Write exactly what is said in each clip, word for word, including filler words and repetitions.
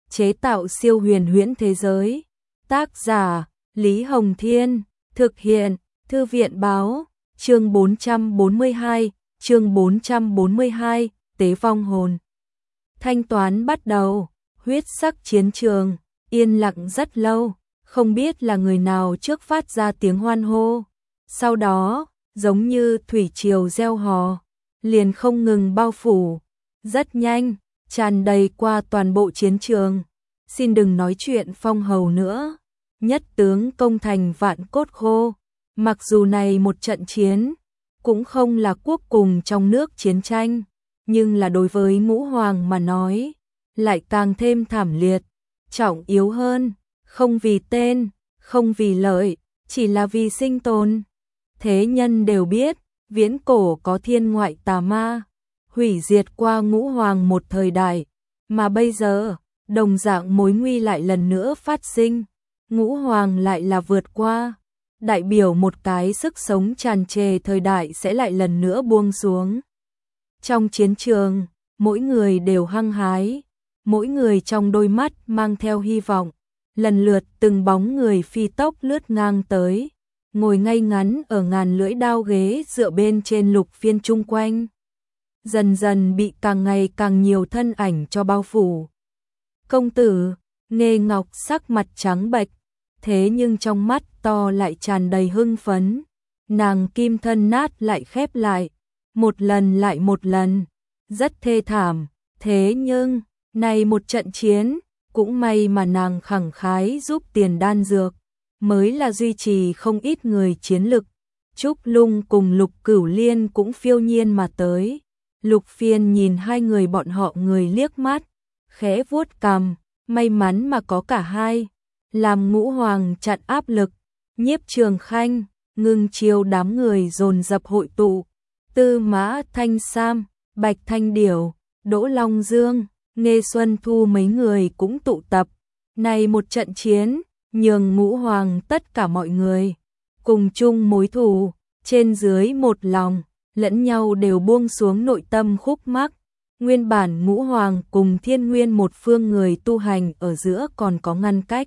chế tạo siêu huyền huyễn thế giới. Tác giả Lý Hồng Thiên, thực hiện Thư viện Báo, chương bốn trăm bốn mươi hai, chương bốn trăm bốn mươi hai, Tế vong hồn. Thanh toán bắt đầu, huyết sắc chiến trường, yên lặng rất lâu, không biết là người nào trước phát ra tiếng hoan hô. Sau đó, giống như thủy triều gieo hò, liền không ngừng bao phủ, rất nhanh, tràn đầy qua toàn bộ chiến trường. Xin đừng nói chuyện phong hầu nữa, nhất tướng công thành vạn cốt khô. Mặc dù này một trận chiến, cũng không là quốc cùng trong nước chiến tranh, nhưng là đối với Ngũ Hoàng mà nói, lại càng thêm thảm liệt, trọng yếu hơn, không vì tên, không vì lợi, chỉ là vì sinh tồn. Thế nhân đều biết, viễn cổ có thiên ngoại tà ma, hủy diệt qua Ngũ Hoàng một thời đại, mà bây giờ, đồng dạng mối nguy lại lần nữa phát sinh, Ngũ Hoàng lại là vượt qua, đại biểu một cái sức sống tràn trề thời đại sẽ lại lần nữa buông xuống. Trong chiến trường, mỗi người đều hăng hái, mỗi người trong đôi mắt mang theo hy vọng, lần lượt từng bóng người phi tốc lướt ngang tới, ngồi ngay ngắn ở ngàn lưỡi đao ghế dựa bên trên Lục Phiên chung quanh. Dần dần bị càng ngày càng nhiều thân ảnh cho bao phủ. Công tử, Nghê Ngọc sắc mặt trắng bệch, thế nhưng trong mắt to lại tràn đầy hưng phấn. Nàng kim thân nát lại khép lại, một lần lại một lần, rất thê thảm. Thế nhưng, này một trận chiến, cũng may mà nàng khẳng khái giúp tiền đan dược, mới là duy trì không ít người chiến lực. Trúc Lung cùng Lục Cửu Liên cũng phiêu nhiên mà tới. Lục Phiên nhìn hai người bọn họ người liếc mắt, khẽ vuốt cằm, may mắn mà có cả hai, làm Ngũ Hoàng chặn áp lực. Nhiếp Trường Khanh, Ngưng Chiêu đám người dồn dập hội tụ, Tư Mã Thanh Sam, Bạch Thanh Điểu, Đỗ Long Dương, Nghê Xuân Thu mấy người cũng tụ tập. Này một trận chiến, nhường Ngũ Hoàng tất cả mọi người cùng chung mối thù, trên dưới một lòng, lẫn nhau đều buông xuống nội tâm khúc mắc. Nguyên bản Ngũ Hoàng cùng Thiên Nguyên một phương người tu hành ở giữa còn có ngăn cách.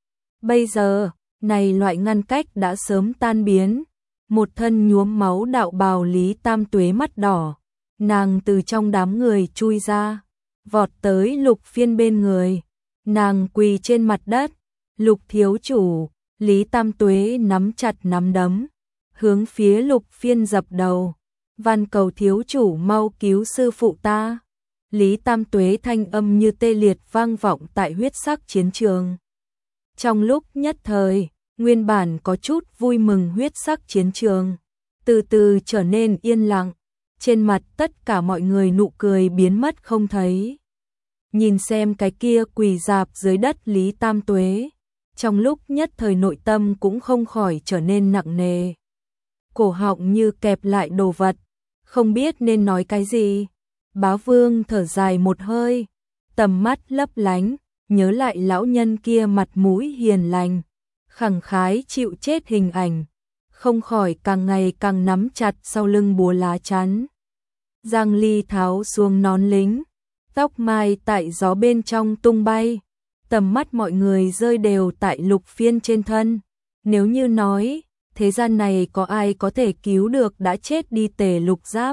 Bây giờ, này loại ngăn cách đã sớm tan biến. Một thân nhuốm máu đạo bào Lý Tam Tuế mắt đỏ, nàng từ trong đám người chui ra, vọt tới Lục Phiên bên người. Nàng quỳ trên mặt đất, Lục thiếu chủ, Lý Tam Tuế nắm chặt nắm đấm, hướng phía Lục Phiên dập đầu. Van cầu thiếu chủ mau cứu sư phụ ta. Lý Tam Tuế thanh âm như tê liệt vang vọng tại huyết sắc chiến trường. Trong lúc nhất thời, nguyên bản có chút vui mừng huyết sắc chiến trường, từ từ trở nên yên lặng, trên mặt tất cả mọi người nụ cười biến mất không thấy. Nhìn xem cái kia quỳ rạp dưới đất Lý Tam Tuế, trong lúc nhất thời nội tâm cũng không khỏi trở nên nặng nề. Cổ họng như kẹp lại đồ vật, không biết nên nói cái gì. Bá Vương thở dài một hơi, tầm mắt lấp lánh, nhớ lại lão nhân kia mặt mũi hiền lành, khẳng khái chịu chết hình ảnh, không khỏi càng ngày càng nắm chặt sau lưng búa lá chắn. Giang Ly tháo xuống nón lính, tóc mai tại gió bên trong tung bay, tầm mắt mọi người rơi đều tại Lục Phiên trên thân. Nếu như nói, thế gian này có ai có thể cứu được đã chết đi Tề Lục Giáp?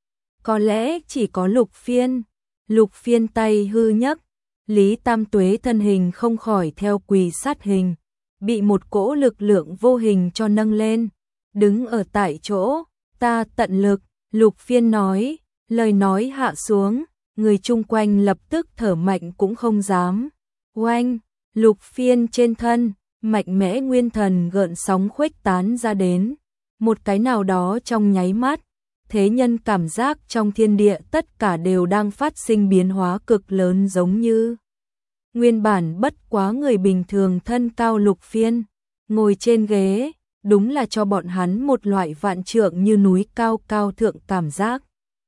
Có lẽ chỉ có Lục Phiên. Lục Phiên tay hư nhấc, Lý Tam Tuế thân hình không khỏi theo quỳ sát hình, bị một cỗ lực lượng vô hình cho nâng lên, đứng ở tại chỗ. Ta tận lực, Lục Phiên nói, lời nói hạ xuống, người chung quanh lập tức thở mạnh cũng không dám. Oanh, Lục Phiên trên thân, mạnh mẽ nguyên thần gợn sóng khuếch tán ra đến. Một cái nào đó trong nháy mắt, thế nhân cảm giác trong thiên địa tất cả đều đang phát sinh biến hóa cực lớn, giống như nguyên bản bất quá người bình thường thân cao Lục Phiên, ngồi trên ghế, đúng là cho bọn hắn một loại vạn trượng như núi cao cao thượng cảm giác.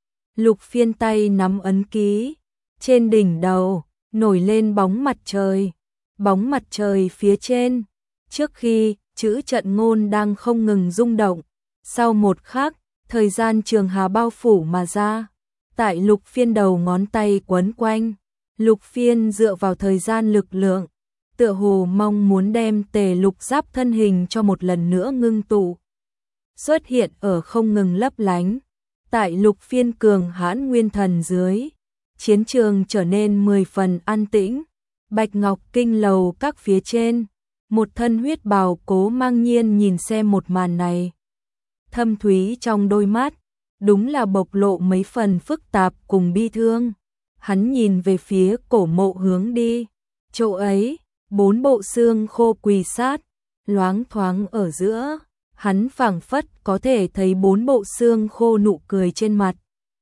Lục Phiên tay nắm ấn ký, trên đỉnh đầu nổi lên bóng mặt trời, bóng mặt trời phía trên, trước khi chữ trận ngôn đang không ngừng rung động, sau một khắc, thời gian trường hà bao phủ mà ra, tại Lục Phiên đầu ngón tay quấn quanh, Lục Phiên dựa vào thời gian lực lượng, tựa hồ mong muốn đem Tề Lục Giáp thân hình cho một lần nữa ngưng tụ. Xuất hiện ở không ngừng lấp lánh, tại Lục Phiên cường hãn nguyên thần dưới, chiến trường trở nên mười phần an tĩnh. Bạch Ngọc Kinh lầu các phía trên, một thân huyết bào Cố Mang Nhiên nhìn xem một màn này. Thâm thúy trong đôi mắt, đúng là bộc lộ mấy phần phức tạp cùng bi thương. Hắn nhìn về phía cổ mộ hướng đi, chỗ ấy, bốn bộ xương khô quỳ sát, loáng thoáng ở giữa, hắn phảng phất có thể thấy bốn bộ xương khô nụ cười trên mặt.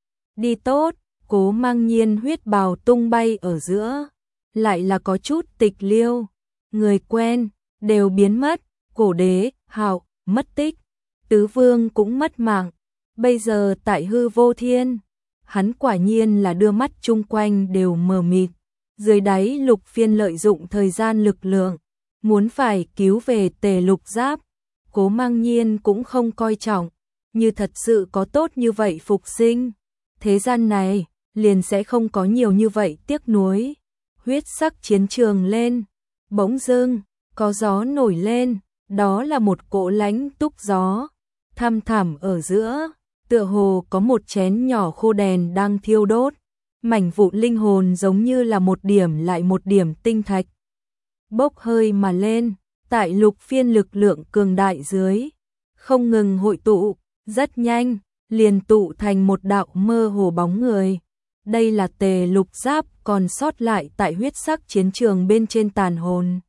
Đi tốt, Cố Mang Nhiên huyết bào tung bay ở giữa, lại là có chút tịch liêu, người quen đều biến mất, Cổ Đế, Hạo mất tích, Tứ Vương cũng mất mạng, bây giờ tại hư vô thiên, hắn quả nhiên là đưa mắt chung quanh đều mờ mịt. Dưới đáy Lục Phiên lợi dụng thời gian lực lượng, muốn phải cứu về Tề Lục Giáp, Cố Mang Nhiên cũng không coi trọng, như thật sự có tốt như vậy phục sinh, thế gian này liền sẽ không có nhiều như vậy tiếc nuối. Huyết sắc chiến trường lên, bỗng dưng có gió nổi lên, đó là một cỗ lãnh túc gió, thăm thẳm ở giữa, tựa hồ có một chén nhỏ khô đèn đang thiêu đốt, mảnh vụn linh hồn giống như là một điểm lại một điểm tinh thạch, bốc hơi mà lên, tại Lục Phiên lực lượng cường đại dưới, không ngừng hội tụ, rất nhanh, liền tụ thành một đạo mơ hồ bóng người. Đây là Tề Lục Giáp còn sót lại tại huyết sắc chiến trường bên trên tàn hồn.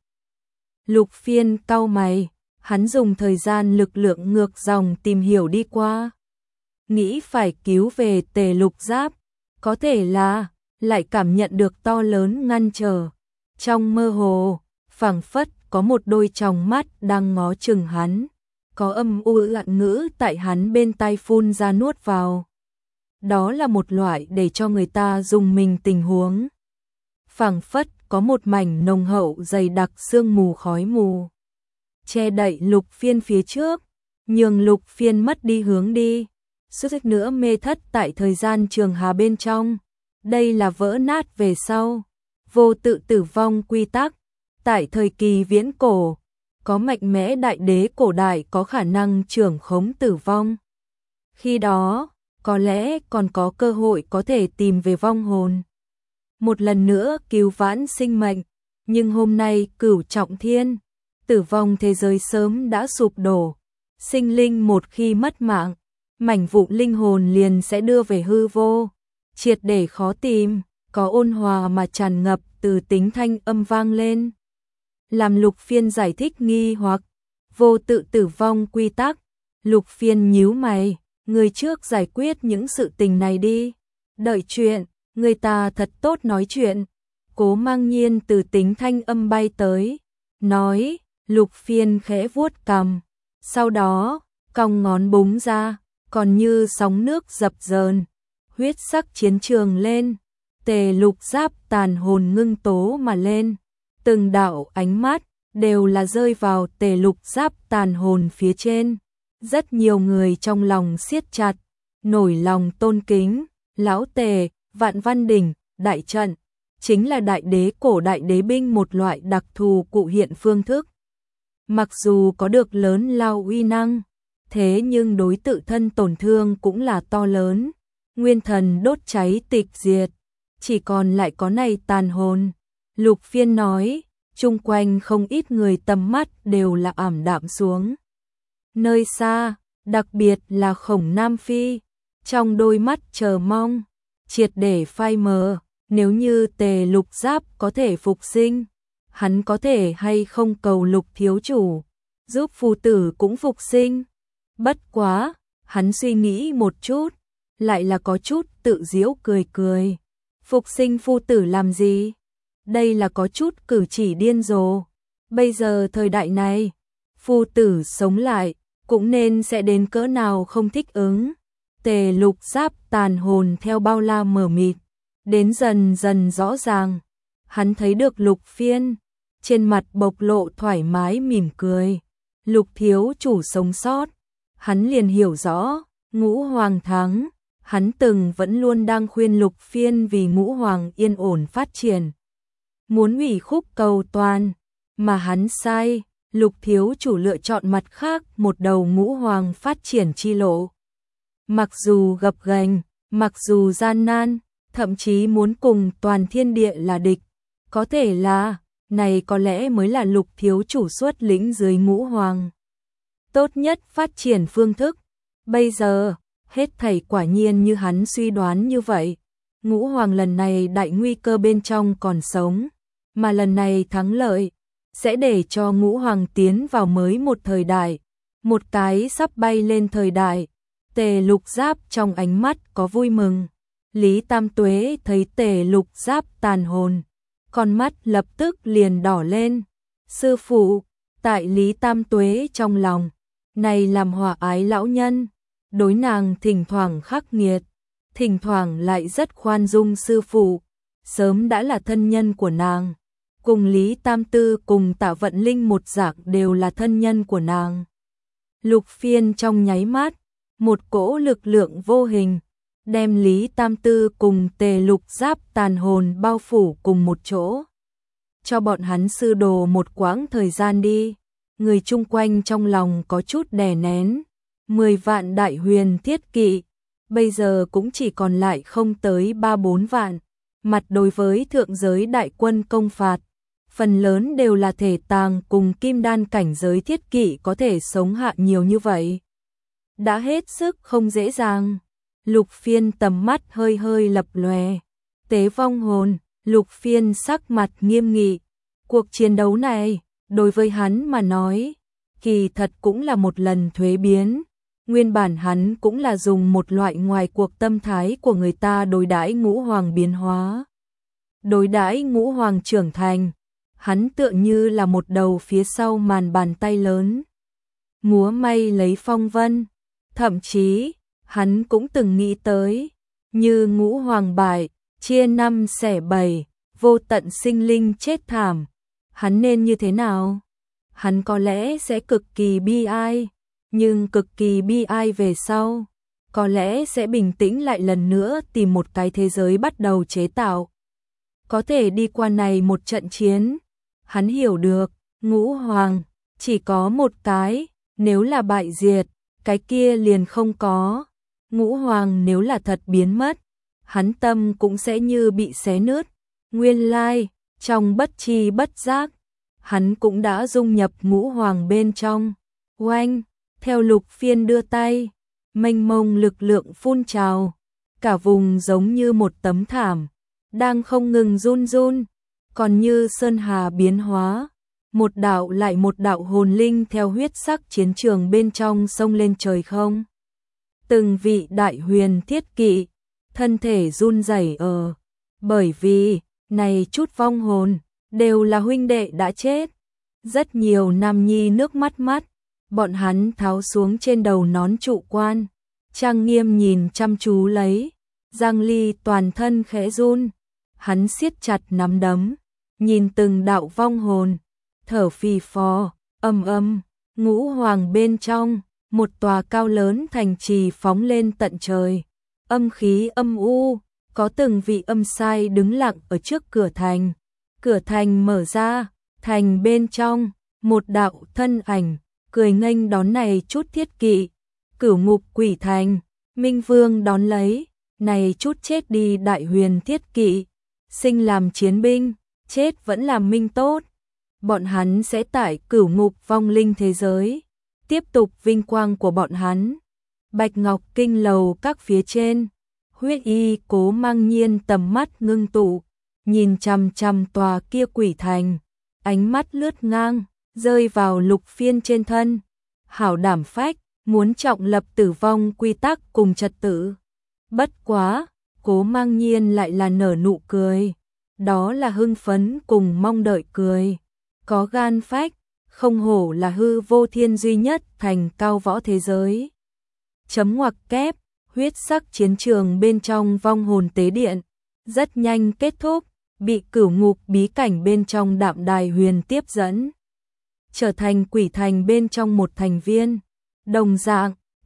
Lục Phiên cau mày, hắn dùng thời gian lực lượng ngược dòng tìm hiểu đi qua. Nghĩ phải cứu về Tề Lục Giáp, có thể là lại cảm nhận được to lớn ngăn trở. Trong mơ hồ, phảng phất có một đôi tròng mắt đang ngó chừng hắn, có âm u lạn ngữ tại hắn bên tai phun ra nuốt vào. Đó là một loại để cho người ta dùng mình tình huống. Phảng phất có một mảnh nồng hậu dày đặc sương mù khói mù, che đậy Lục Phiên phía trước, nhường Lục Phiên mất đi hướng đi, suýt nữa mê thất tại thời gian trường hà bên trong. Đây là vỡ nát về sau, vô tự tử vong quy tắc. Tại thời kỳ viễn cổ, có mạnh mẽ đại đế cổ đại có khả năng trưởng khống tử vong. Khi đó, có lẽ còn có cơ hội có thể tìm về vong hồn, một lần nữa cứu vãn sinh mệnh. Nhưng hôm nay cửu trọng thiên, tử vong thế giới sớm đã sụp đổ. Sinh linh một khi mất mạng, mảnh vụn linh hồn liền sẽ đưa về hư vô, triệt để khó tìm. Có ôn hòa mà tràn ngập từ tính thanh âm vang lên, làm Lục Phiên giải thích nghi hoặc. Vô tự tử vong quy tắc. Lục Phiên nhíu mày, người trước giải quyết những sự tình này đi, đợi chuyện người ta thật tốt nói chuyện. Cố Mang Nhiên từ tính thanh âm bay tới, nói. Lục Phiên khẽ vuốt cằm, sau đó cong ngón búng ra, còn như sóng nước dập dờn, huyết sắc chiến trường lên. Tề Lục Giáp tàn hồn ngưng tố mà lên, từng đạo ánh mắt đều là rơi vào Tề Lục Giáp tàn hồn phía trên. Rất nhiều người trong lòng siết chặt, nổi lòng tôn kính. Lão Tề, Vạn Văn Đỉnh, đại trận, chính là đại đế cổ đại đế binh một loại đặc thù cụ hiện phương thức. Mặc dù có được lớn lao uy năng, thế nhưng đối tự thân tổn thương cũng là to lớn. Nguyên thần đốt cháy tịch diệt, chỉ còn lại có này tàn hồn. Lục Phiên nói, chung quanh không ít người tầm mắt đều là ảm đạm xuống. Nơi xa, đặc biệt là Khổng Nam Phi, trong đôi mắt chờ mong, triệt để phai mờ. Nếu như Tề Lục Giáp có thể phục sinh, hắn có thể hay không cầu Lục thiếu chủ giúp phu tử cũng phục sinh. Bất quá, hắn suy nghĩ một chút, lại là có chút tự giễu cười cười. Phục sinh phu tử làm gì? Đây là có chút cử chỉ điên rồ. Bây giờ thời đại này, phu tử sống lại, cũng nên sẽ đến cỡ nào không thích ứng. Tề Lục Giáp tàn hồn theo bao la mờ mịt, đến dần dần rõ ràng. Hắn thấy được Lục Phiên, trên mặt bộc lộ thoải mái mỉm cười. Lục thiếu chủ sống sót, hắn liền hiểu rõ, ngũ hoàng thắng, hắn từng vẫn luôn đang khuyên Lục Phiên vì Ngũ Hoàng yên ổn phát triển. Muốn hủy khúc cầu toàn, mà hắn sai, Lục thiếu chủ lựa chọn mặt khác một đầu Ngũ Hoàng phát triển chi lộ. Mặc dù gập ghềnh, mặc dù gian nan, thậm chí muốn cùng toàn thiên địa là địch, có thể là, này có lẽ mới là Lục thiếu chủ xuất lĩnh dưới Ngũ Hoàng tốt nhất phát triển phương thức. Bây giờ, hết thảy quả nhiên như hắn suy đoán như vậy. Ngũ Hoàng lần này đại nguy cơ bên trong còn sống, mà lần này thắng lợi sẽ để cho Ngũ Hoàng tiến vào mới một thời đại, một cái sắp bay lên thời đại. Tề Lục Giáp trong ánh mắt có vui mừng. Lý Tam Tuế thấy Tề Lục Giáp tàn hồn, con mắt lập tức liền đỏ lên. Sư phụ, tại Lý Tam Tuế trong lòng, này làm hòa ái lão nhân, đối nàng thỉnh thoảng khắc nghiệt, thỉnh thoảng lại rất khoan dung sư phụ, sớm đã là thân nhân của nàng. Cùng Lý Tam Tư cùng Tạ Vận Linh một dạng đều là thân nhân của nàng. Lục Phiên trong nháy mắt, một cỗ lực lượng vô hình, đem Lý Tam Tư cùng Tề Lục Giáp tàn hồn bao phủ cùng một chỗ. Cho bọn hắn sư đồ một quãng thời gian đi, người chung quanh trong lòng có chút đè nén. Mười vạn đại huyền thiết kỵ, bây giờ cũng chỉ còn lại không tới ba bốn vạn. Mặt đối với thượng giới đại quân công phạt, phần lớn đều là thể tàng cùng kim đan cảnh giới thiết kỵ có thể sống hạ nhiều như vậy. Đã hết sức không dễ dàng. Lục Phiên tầm mắt hơi hơi lập lòe. Tế vong hồn, Lục Phiên sắc mặt nghiêm nghị. Cuộc chiến đấu này, đối với hắn mà nói, kỳ thật cũng là một lần thuế biến. Nguyên bản hắn cũng là dùng một loại ngoài cuộc tâm thái của người ta đối đãi Ngũ Hoàng biến hóa. Đối đãi Ngũ Hoàng trưởng thành, hắn tựa như là một đầu phía sau màn bàn tay lớn, múa may lấy phong vân. Thậm chí, hắn cũng từng nghĩ tới, như Ngũ Hoàng bại, chia năm xẻ bảy, vô tận sinh linh chết thảm, hắn nên như thế nào? Hắn có lẽ sẽ cực kỳ bi ai, nhưng cực kỳ bi ai về sau, có lẽ sẽ bình tĩnh lại lần nữa tìm một cái thế giới bắt đầu chế tạo. Có thể đi qua này một trận chiến, hắn hiểu được, Ngũ Hoàng chỉ có một cái, nếu là bại diệt, cái kia liền không có. Ngũ Hoàng nếu là thật biến mất, hắn tâm cũng sẽ như bị xé nứt. Nguyên lai, trong bất tri bất giác, hắn cũng đã dung nhập Ngũ Hoàng bên trong. Oanh, theo Lục Phiên đưa tay, mênh mông lực lượng phun trào, cả vùng giống như một tấm thảm, đang không ngừng run run, còn như sơn hà biến hóa. Một đạo lại một đạo hồn linh theo huyết sắc chiến trường bên trong xông lên trời không. Từng vị đại huyền thiết kỵ, thân thể run rẩy ở, bởi vì, này chút vong hồn, đều là huynh đệ đã chết. Rất nhiều nam nhi nước mắt mắt, bọn hắn tháo xuống trên đầu nón trụ quan, trang nghiêm nhìn chăm chú lấy. Giang Ly toàn thân khẽ run, hắn siết chặt nắm đấm, nhìn từng đạo vong hồn, thở phì phò, âm âm. Ngũ Hoàng bên trong, một tòa cao lớn thành trì phóng lên tận trời, âm khí âm u, có từng vị âm sai đứng lặng ở trước cửa thành. Cửa thành mở ra, thành bên trong, một đạo thân ảnh, cười nghênh đón này chút thiết kỵ. Cửu Ngục Quỷ Thành, Minh Vương đón lấy, này chút chết đi đại huyền thiết kỵ, sinh làm chiến binh, chết vẫn làm minh tốt. Bọn hắn sẽ tại Cửu Ngục vong linh thế giới, tiếp tục vinh quang của bọn hắn. Bạch Ngọc Kinh lầu các phía trên, Huyết Y Cố Mang Nhiên tầm mắt ngưng tụ, nhìn chằm chằm tòa kia quỷ thành, ánh mắt lướt ngang, rơi vào Lục Phiên trên thân. Hảo đảm phách, muốn trọng lập tử vong quy tắc cùng trật tự. Bất quá, Cố Mang Nhiên lại là nở nụ cười, đó là hưng phấn cùng mong đợi cười. Có gan phách, không hổ là hư vô thiên duy nhất thành cao võ thế giới. Chấm ngoặc kép, huyết sắc chiến trường bên trong vong hồn tế điện, rất nhanh kết thúc, bị Cửu Ngục bí cảnh bên trong Đạm Đài Huyền tiếp dẫn, trở thành quỷ thành bên trong một thành viên. Đồng dạng,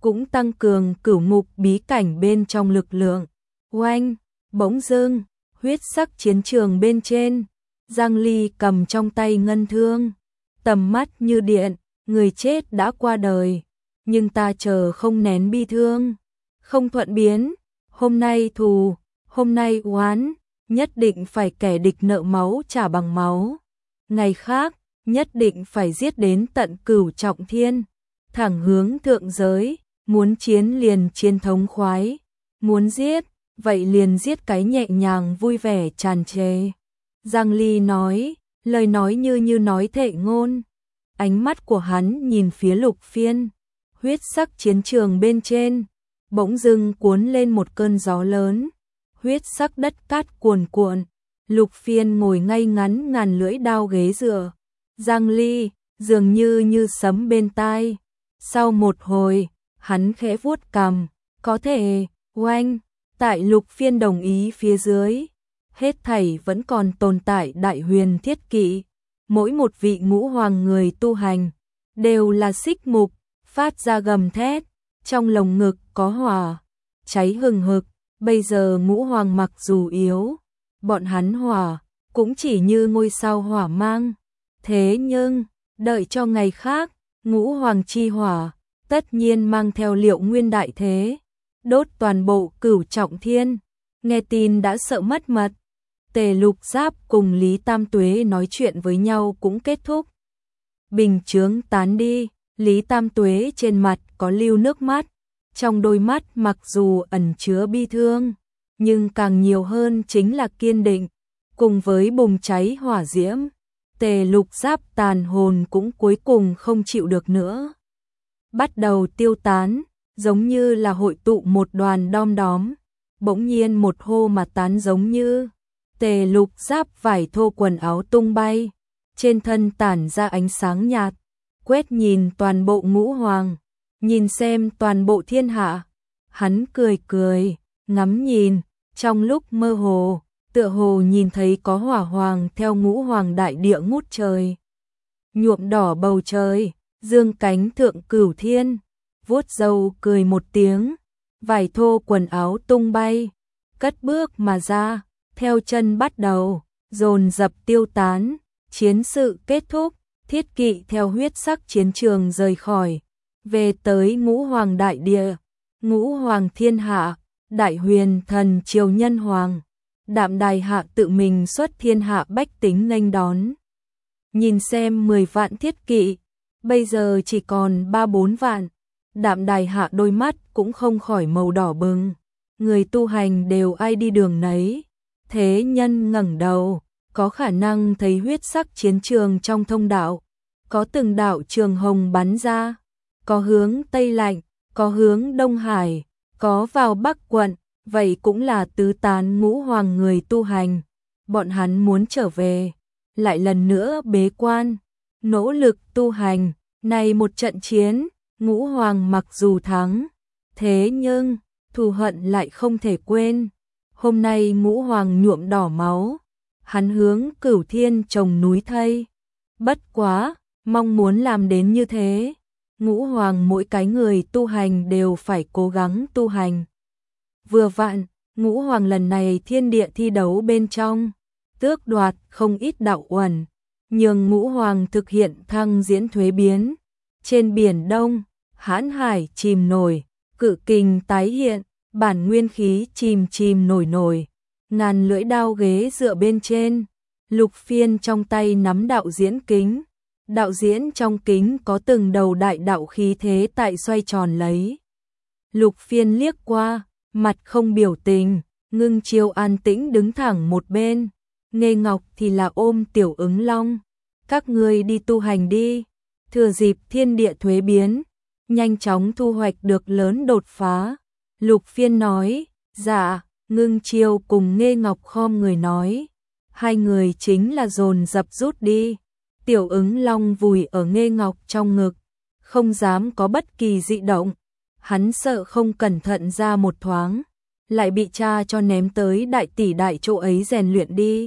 cũng tăng cường cửu ngục bí cảnh bên trong lực lượng. Oanh, bỗng dưng, huyết sắc chiến trường bên trên, Giang Ly cầm trong tay ngân thương, tầm mắt như điện, người chết đã qua đời, nhưng ta chờ không nén bi thương, không thuận biến, hôm nay thù, hôm nay oán, nhất định phải kẻ địch nợ máu trả bằng máu. Ngày khác, nhất định phải giết đến tận cửu trọng thiên, thẳng hướng thượng giới, muốn chiến liền chiến thống khoái, muốn giết, vậy liền giết cái nhẹ nhàng vui vẻ tràn trề. Giang Ly nói, lời nói như như nói thệ ngôn. Ánh mắt của hắn nhìn phía Lục Phiên, huyết sắc chiến trường bên trên, bỗng dưng cuốn lên một cơn gió lớn, huyết sắc đất cát cuồn cuộn. Lục Phiên ngồi ngay ngắn ngàn lưỡi đao ghế dựa, Giang Ly dường như như sấm bên tai. Sau một hồi, hắn khẽ vuốt cằm, có thể, oanh, tại Lục Phiên đồng ý phía dưới, hết thảy vẫn còn tồn tại Đại Huyền Thiết Kỵ, mỗi một vị ngũ hoàng người tu hành đều là xích mục, phát ra gầm thét, trong lồng ngực có hỏa cháy hừng hực. Bây giờ ngũ hoàng mặc dù yếu, bọn hắn hỏa cũng chỉ như ngôi sao hỏa mang, thế nhưng đợi cho ngày khác, ngũ hoàng chi hỏa tất nhiên mang theo liệu nguyên đại thế, đốt toàn bộ cửu trọng thiên. Nghe tin đã sợ mất mật. Tề Lục Giáp cùng Lý Tam Tuế nói chuyện với nhau cũng kết thúc. Bình chướng tán đi, Lý Tam Tuế trên mặt có lưu nước mắt, trong đôi mắt mặc dù ẩn chứa bi thương, nhưng càng nhiều hơn chính là kiên định, cùng với bùng cháy hỏa diễm. Tề Lục Giáp tàn hồn cũng cuối cùng không chịu được nữa, bắt đầu tiêu tán, giống như là hội tụ một đoàn đom đóm, bỗng nhiên một hô mà tán giống như. Tề Lục Giáp vải thô quần áo tung bay, trên thân tản ra ánh sáng nhạt, quét nhìn toàn bộ ngũ hoàng, nhìn xem toàn bộ thiên hạ. Hắn cười cười, ngắm nhìn, trong lúc mơ hồ, tựa hồ nhìn thấy có hỏa hoàng theo ngũ hoàng đại địa ngút trời, nhuộm đỏ bầu trời, dương cánh thượng cửu thiên, vuốt râu cười một tiếng, vải thô quần áo tung bay, cất bước mà ra, theo chân bắt đầu, dồn dập tiêu tán, chiến sự kết thúc, thiết kỵ theo huyết sắc chiến trường rời khỏi, về tới ngũ hoàng đại địa, ngũ hoàng thiên hạ, Đại Huyền thần triều nhân hoàng, Đạm Đài hạ tự mình xuất thiên hạ bách tính nghênh đón. Nhìn xem mười vạn thiết kỵ, bây giờ chỉ còn ba bốn vạn, Đạm Đài hạ đôi mắt cũng không khỏi màu đỏ bừng, người tu hành đều ai đi đường nấy. Thế nhân ngẩng đầu, có khả năng thấy huyết sắc chiến trường trong thông đạo, có từng đạo trường hồng bắn ra, có hướng Tây Lạnh, có hướng Đông Hải, có vào Bắc quận, vậy cũng là tứ tán ngũ hoàng người tu hành. Bọn hắn muốn trở về, lại lần nữa bế quan, nỗ lực tu hành. Này một trận chiến, ngũ hoàng mặc dù thắng, thế nhưng thù hận lại không thể quên. Hôm nay ngũ hoàng nhuộm đỏ máu, hắn hướng cửu thiên trồng núi thây. Bất quá, mong muốn làm đến như thế, ngũ hoàng mỗi cái người tu hành đều phải cố gắng tu hành. Vừa vặn, ngũ hoàng lần này thiên địa thi đấu bên trong, tước đoạt không ít đạo uẩn, nhường ngũ hoàng thực hiện thăng diễn thuế biến. Trên biển Đông, hãn hải chìm nổi, cự kình tái hiện, bản nguyên khí chìm chìm nổi nổi, ngàn lưỡi đao ghế dựa bên trên, Lục Phiên trong tay nắm đạo diễn kính, đạo diễn trong kính có từng đầu đại đạo khí thế tại xoay tròn lấy. Lục Phiên liếc qua, mặt không biểu tình, Ngưng Chiêu an tĩnh đứng thẳng một bên, Nghê Ngọc thì là ôm Tiểu Ứng Long, các ngươi đi tu hành đi, thừa dịp thiên địa thuế biến, nhanh chóng thu hoạch được lớn đột phá. Lục Phiên nói, dạ. Ngưng Chiêu cùng Nghê Ngọc khom người nói, hai người chính là dồn dập rút đi. Tiểu Ứng Long vùi ở Nghê Ngọc trong ngực, không dám có bất kỳ dị động, hắn sợ không cẩn thận ra một thoáng, lại bị cha cho ném tới đại tỷ đại chỗ ấy rèn luyện đi.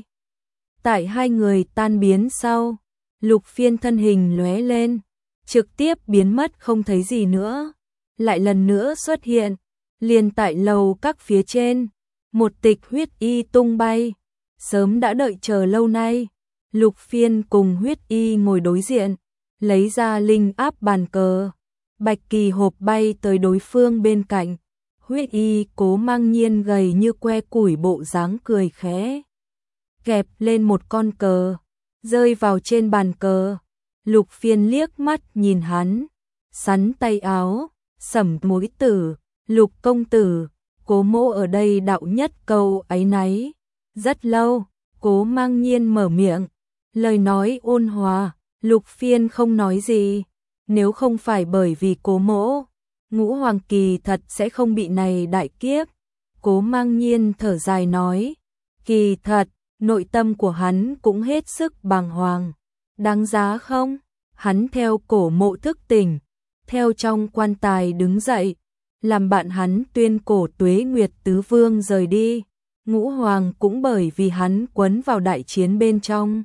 Tại hai người tan biến sau, Lục Phiên thân hình lóe lên, trực tiếp biến mất không thấy gì nữa. lại lần nữa xuất hiện, liền tại lầu các phía trên, một tịch huyết y tung bay, sớm đã đợi chờ lâu nay. Lục Phiên cùng huyết y ngồi đối diện, lấy ra linh áp bàn cờ, bạch kỳ hộp bay tới đối phương bên cạnh. Huyết y Cố Mang Nhiên gầy như que củi bộ dáng cười khẽ, kẹp lên một con cờ, rơi vào trên bàn cờ. Lục Phiên liếc mắt nhìn hắn, sắn tay áo, sẩm mối tử, Lục công tử, Cố mỗ ở đây đạo nhất câu áy náy. Rất lâu, Cố Mang Nhiên mở miệng, lời nói ôn hòa. Lục Phiên không nói gì, nếu không phải bởi vì Cố mỗ, Ngũ Hoàng kỳ thật sẽ không bị này đại kiếp. Cố Mang Nhiên thở dài nói, kỳ thật, nội tâm của hắn cũng hết sức bàng hoàng. Đáng giá không? Hắn theo cổ mộ thức tỉnh, theo trong quan tài đứng dậy, làm bạn hắn tuyên cổ Tuế Nguyệt Tứ Vương rời đi. Ngũ Hoàng cũng bởi vì hắn quấn vào đại chiến bên trong.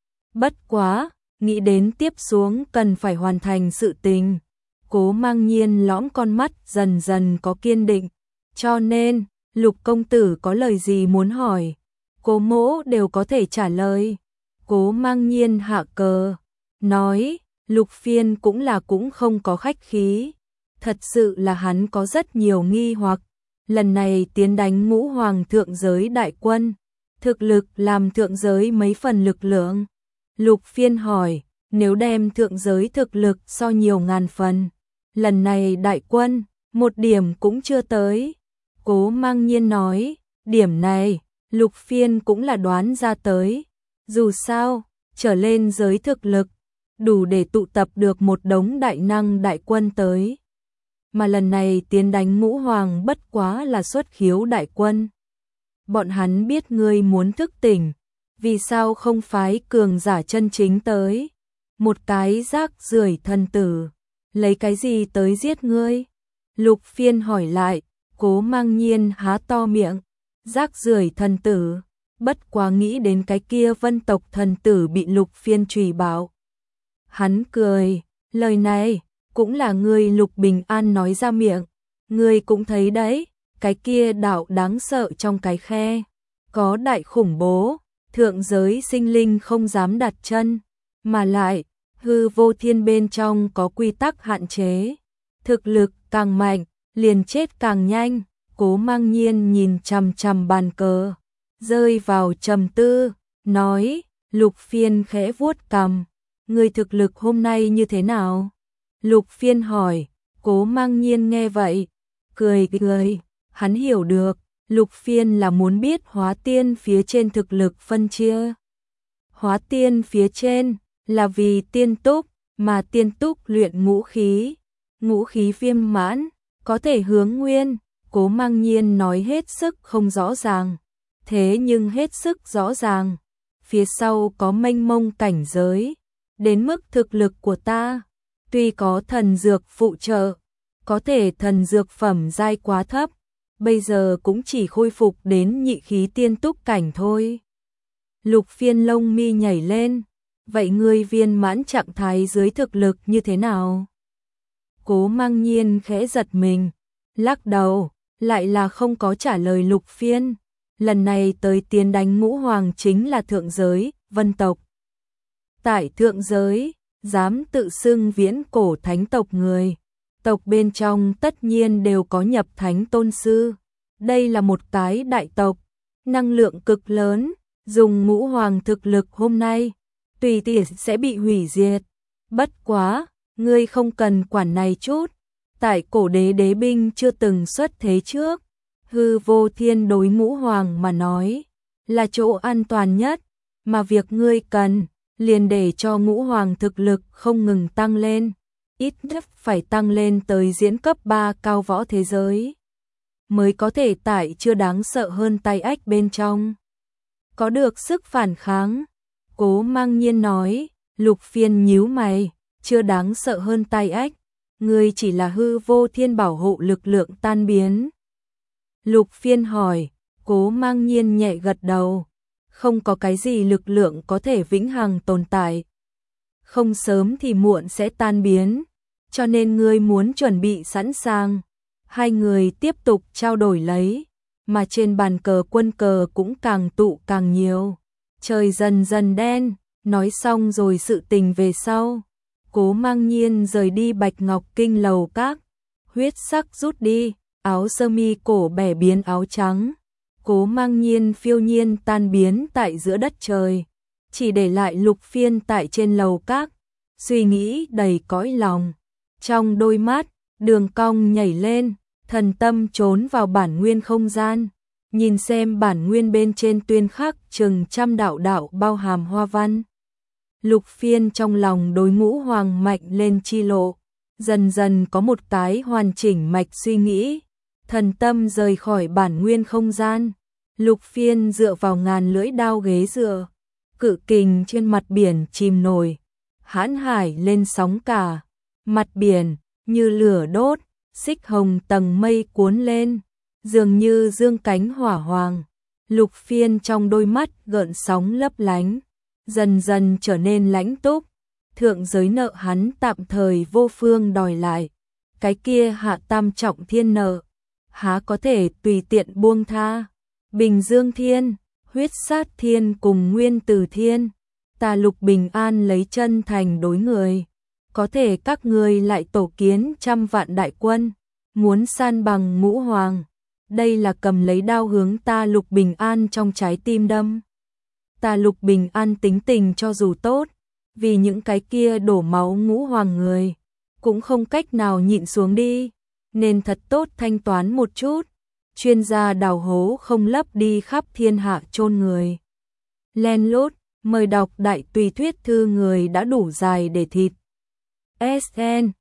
Bất quá, nghĩ đến tiếp xuống cần phải hoàn thành sự tình. Cố Mang Nhiên lõm con mắt dần dần có kiên định, cho nên, Lục công tử có lời gì muốn hỏi, Cố mỗ đều có thể trả lời. Cố Mang Nhiên hạ cờ, nói, Lục Phiên cũng là cũng không có khách khí. Thật sự là hắn có rất nhiều nghi hoặc, lần này tiến đánh Ngũ Hoàng thượng giới đại quân, thực lực làm thượng giới mấy phần lực lượng. Lục Phiên hỏi, nếu đem thượng giới thực lực so nhiều ngàn phần, lần này đại quân, một điểm cũng chưa tới. Cố Mang Nhiên nói, điểm này, Lục Phiên cũng là đoán ra tới. Dù sao, trở lên giới thực lực, đủ để tụ tập được một đống đại năng đại quân tới. Mà lần này tiến đánh Ngũ Hoàng bất quá là xuất khiếu đại quân. Bọn hắn biết ngươi muốn thức tỉnh, vì sao không phái cường giả chân chính tới? Một cái rác rưởi thần tử, lấy cái gì tới giết ngươi? Lục Phiên hỏi lại. Cố Mang Nhiên há to miệng, rác rưởi thần tử, bất quá nghĩ đến cái kia vân tộc thần tử bị Lục Phiên trùy bảo. Hắn cười, lời này, cũng là ngươi Lục Bình An nói ra miệng, ngươi cũng thấy đấy, cái kia đạo đáng sợ trong cái khe, có đại khủng bố, thượng giới sinh linh không dám đặt chân, mà lại, hư vô thiên bên trong có quy tắc hạn chế, thực lực càng mạnh, liền chết càng nhanh. Cố Mang Nhiên nhìn chằm chằm bàn cờ, rơi vào trầm tư, nói, Lục Phiên khẽ vuốt cằm, người thực lực hôm nay như thế nào? Lục Phiên hỏi. Cố Mang Nhiên nghe vậy, cười cười, hắn hiểu được, Lục Phiên là muốn biết hóa tiên phía trên thực lực phân chia. Hóa tiên phía trên, là vì tiên túc, mà tiên túc luyện ngũ khí, ngũ khí viêm mãn, có thể hướng nguyên. Cố Mang Nhiên nói hết sức không rõ ràng, thế nhưng hết sức rõ ràng, phía sau có mênh mông cảnh giới, đến mức thực lực của ta, tuy có thần dược phụ trợ, có thể thần dược phẩm giai quá thấp, bây giờ cũng chỉ khôi phục đến nhị khí tiên túc cảnh thôi. Lục Phiên lông mi nhảy lên, vậy ngươi viên mãn trạng thái dưới thực lực như thế nào? Cố Mang Nhiên khẽ giật mình, lắc đầu, lại là không có trả lời Lục Phiên. Lần này tới tiến đánh Ngũ Hoàng chính là thượng giới, vân tộc. Tại thượng giới, dám tự xưng viễn cổ thánh tộc người, tộc bên trong tất nhiên đều có nhập thánh tôn sư. Đây là một cái đại tộc, năng lượng cực lớn, dùng Ngũ Hoàng thực lực hôm nay, tùy tiện sẽ bị hủy diệt. Bất quá, ngươi không cần quản này chút. Tại cổ đế đế binh chưa từng xuất thế trước, hư vô thiên đối Ngũ Hoàng mà nói, là chỗ an toàn nhất, mà việc ngươi cần, liền để cho Ngũ Hoàng thực lực không ngừng tăng lên, ít nhất phải tăng lên tới diễn cấp ba cao võ thế giới, mới có thể tại chưa đáng sợ hơn tay ách bên trong, có được sức phản kháng. Cố Mang Nhiên nói. Lục Phiên nhíu mày, chưa đáng sợ hơn tay ách. Ngươi chỉ là hư vô thiên bảo hộ lực lượng tan biến. Lục Phiên hỏi. Cố Mang Nhiên nhẹ gật đầu, không có cái gì lực lượng có thể vĩnh hằng tồn tại, không sớm thì muộn sẽ tan biến. cho nên ngươi muốn chuẩn bị sẵn sàng. Hai người tiếp tục trao đổi lấy, mà trên bàn cờ quân cờ cũng càng tụ càng nhiều. Trời dần dần đen, nói xong rồi sự tình về sau. Cố Mang Nhiên rời đi Bạch Ngọc Kinh lầu các, huyết sắc rút đi, áo sơ mi cổ bẻ biến áo trắng. Cố Mang Nhiên phiêu nhiên tan biến tại giữa đất trời, chỉ để lại Lục Phiên tại trên lầu các, suy nghĩ đầy cõi lòng. Trong đôi mắt, đường cong nhảy lên, thần tâm trốn vào bản nguyên không gian, nhìn xem bản nguyên bên trên tuyên khắc chừng trăm đạo đạo bao hàm hoa văn. Lục Phiên trong lòng đối ngũ hoàng mạch lên chi lộ, dần dần có một cái hoàn chỉnh mạch suy nghĩ, thần tâm rời khỏi bản nguyên không gian. Lục Phiên dựa vào ngàn lưỡi đao ghế dựa, cự kình trên mặt biển chìm nổi, hãn hải lên sóng cả, mặt biển như lửa đốt, xích hồng tầng mây cuốn lên, dường như dương cánh hỏa hoàng. Lục Phiên trong đôi mắt gợn sóng lấp lánh, dần dần trở nên lãnh túc. Thượng giới nợ hắn tạm thời vô phương đòi lại, cái kia hạ tam trọng thiên nợ, há có thể tùy tiện buông tha. Bình Dương Thiên, Huyết Sát Thiên cùng Nguyên Tử Thiên, ta Lục Bình An lấy chân thành đối người, có thể các người lại tổ kiến trăm vạn đại quân, muốn san bằng ngũ hoàng, đây là cầm lấy đao hướng ta Lục Bình An trong trái tim đâm. Ta Lục Bình An tính tình cho dù tốt, vì những cái kia đổ máu ngũ hoàng người, cũng không cách nào nhịn xuống đi, nên thật tốt thanh toán một chút. Chuyên gia đào hố không lấp đi khắp thiên hạ chôn người. Len lút, mời đọc đại tùy thuyết thư người đã đủ dài để thịt. ét en